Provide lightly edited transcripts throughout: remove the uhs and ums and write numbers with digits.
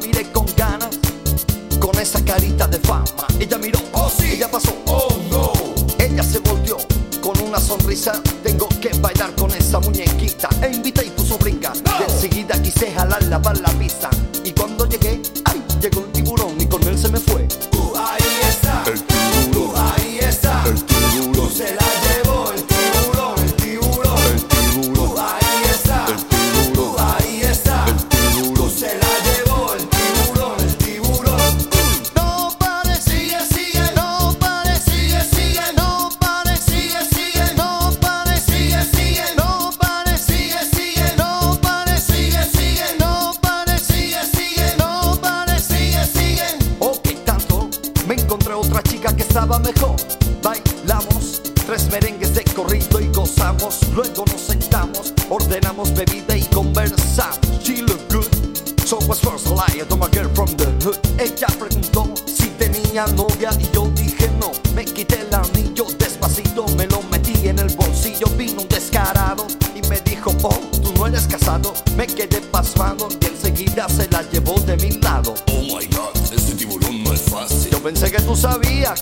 miré con ganas, con esa carita de fama. Ella miró, oh sí, ella pasó, oh no. Ella se volteó con una sonrisa. Tengo que bailar con esa muñequita. E invita y puso brinca. No. Enseguida quise jalarla para la pista. Y cuando llegué, ay, llegó el tiburón y con él se me fue. Ahí está, el tiburón. Ahí está, el tiburón. Se la llevó el tiburón, el tiburón. El tiburón. Ahí está, el tiburón. Ahí está, el tiburón. Se la llevó el tiburón, el tiburón. No pare, Sigue, sigue, no pare, sigue, sigue, no pare, sigue, sigue, no pare, sigue, sigue, no pare, sigue, sigue, no pare, sigue, sigue, no pare, sigue, sigue, no pare, sigue, sigue. oh, que tanto. Me encontré otra chica que estaba mejor. Bailamos 3 merengues de corrido y gozamos. Luego nos sentamos, ordenamos bebida y conversamos. She looked good, so was first a lie. I told my girl from the hood. Ella preguntó si tenía novia y yo dije no. Me quité el anillo despacito, me lo metí en el bolsillo. Vino un descarado y me dijo, oh, tú no eres casado. Me quedé pasmado y enseguida se la llevó de mi lado. Oh my God, este tiburón no es fácil. Yo pensé que tú sabías.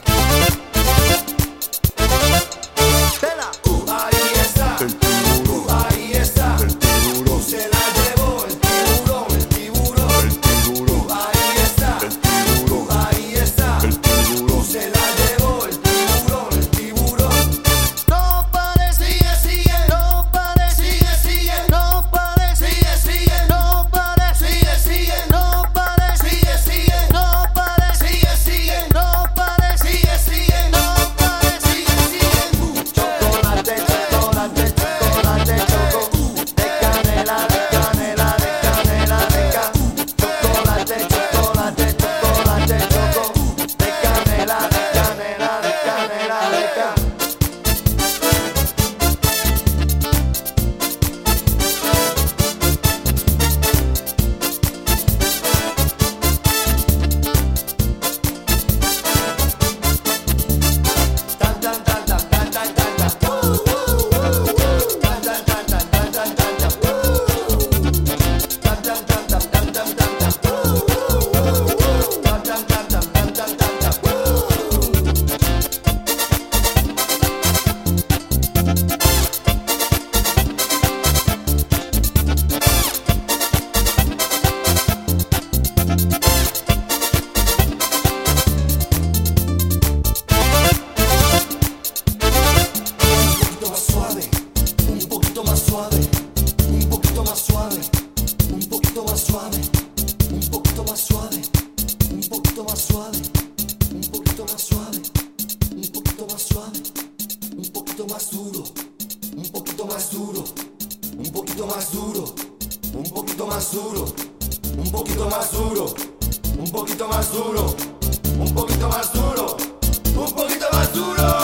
Tela. Ahí está, El tiburón. ahí está, El tiburón. se la llevó el tiburón, el tiburón. El tiburón. Ahí está, El tiburón. ahí está, El tiburón. se la llevó el tiburón, el tiburón. No pare, sigue, sigue, no pare, sigue, sigue, no pare, sigue, sigue, no pare, sigue, sigue, no pare, sigue, sigue, no pare, sigue, sigue, no pare, sigue, sigue, no pare, sigue, sigue. Chocolate, chocolate, chocolate, choco, de canela, de canela, de canela, de ca. Chocolate, chocolate, chocolate, choco, de canela, de canela, de canela, de ca. Tan tan tan tan tan tan tan tan. Tan tan tan tan tan tan tan tan. Tan tan tan tan tan tan tan tan. Tan tan tan tan tan tan tan tan. Un poquito más suave, un poquito más suave, un poquito más suave, un poquito más suave, un poquito más suave, un poquito más suave, un poquito más suave, un poquito más duro, un poquito más duro, un poquito más duro, un poquito más duro, un poquito más duro, un poquito más duro, un poquito más duro, un poquito más duro.